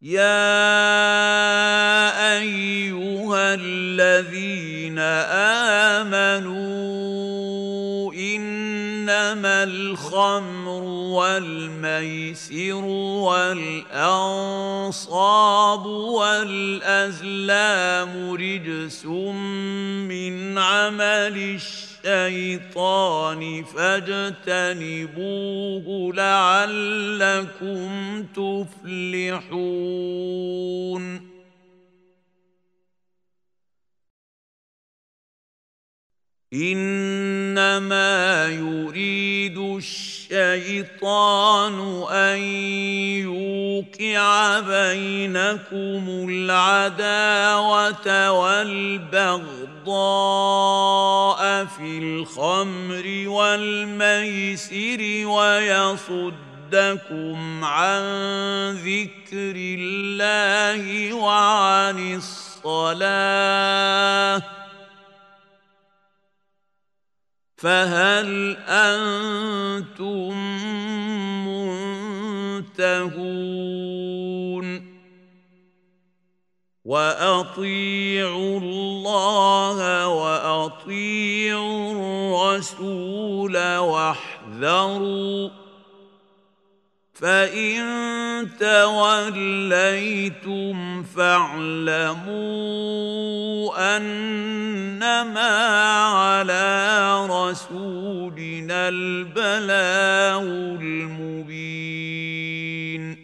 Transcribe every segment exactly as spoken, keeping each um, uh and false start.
يا أيها الذين آمنوا إنما الخمر والميسر والأنصاب والأزلام رجس من عمل الشيطان فاجتنبوه لعلكم تفلحون. إنما يريد الشيطان أن يوقع بينكم العداوة والبغضاء في الخمر والميسر ويصدكم عن ذكر الله وعن الصلاة فهل أنتم منتهون؟ وأطيعوا الله وأطيعوا الرسول واحذروا فإن توليتم فاعلموا أنما على رسولنا البلاغ المبين.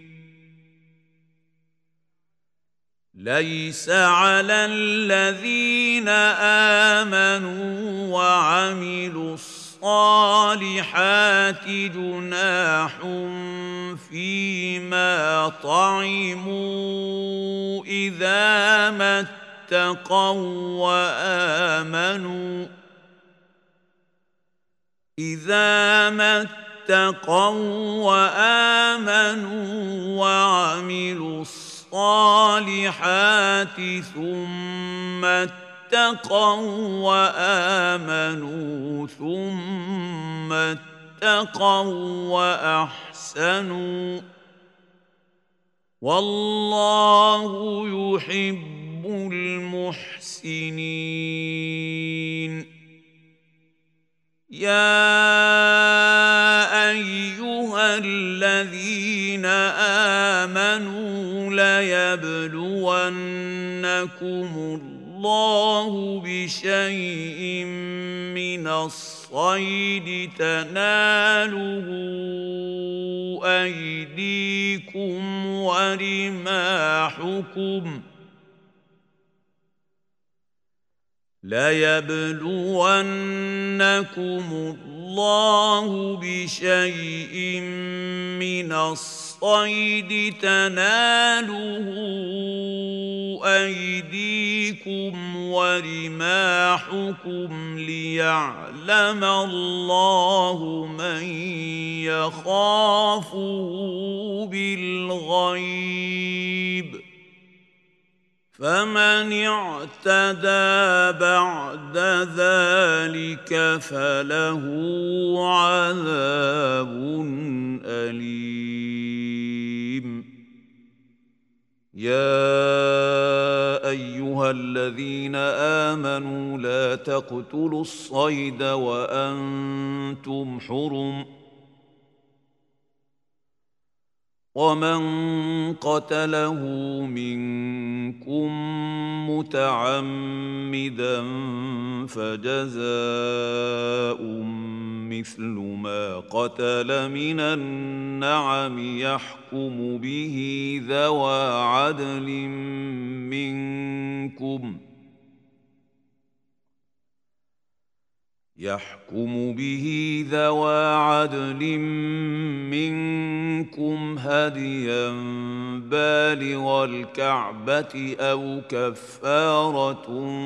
ليس على الذين آمنوا وعملوا الصالحات جناح فيما طعموا إذا ما اتقوا وآمنوا إذا ما اتقوا وآمنوا وعملوا الصالحات ثم اتقوا وآمنوا ثم اتقوا وأحسنوا والله يحب المحسنين. يا أيها الذين آمنوا ليبلونكم الله بشيء من الصيد تناله أيديكم ورماحكم ليبلونكم الله بشيء من الصيد تناله أيديكم ورماحكم ليعلم الله من يخافه بالغيب فمن اعتدى بعد ذلك فله عذاب أليم. يا أيها الذين آمنوا لا تقتلوا الصيد وأنتم حرم ومن قتله منكم متعمدا فجزاء مثل ما قتل من النعم يحكم به ذوى عدل منكم يحكم به ذوى عدل منكم هديا بالغ الكعبة أو كفارة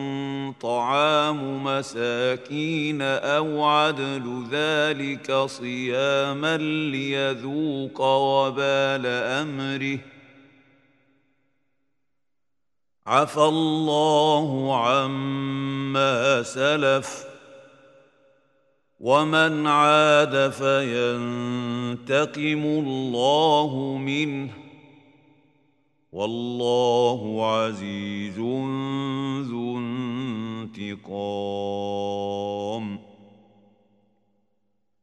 طعام مساكين أو عدل ذلك صياما ليذوق وبال أمره عفى الله عما سلف ومن عاد فينتقم الله منه والله عزيز ذو انتقام.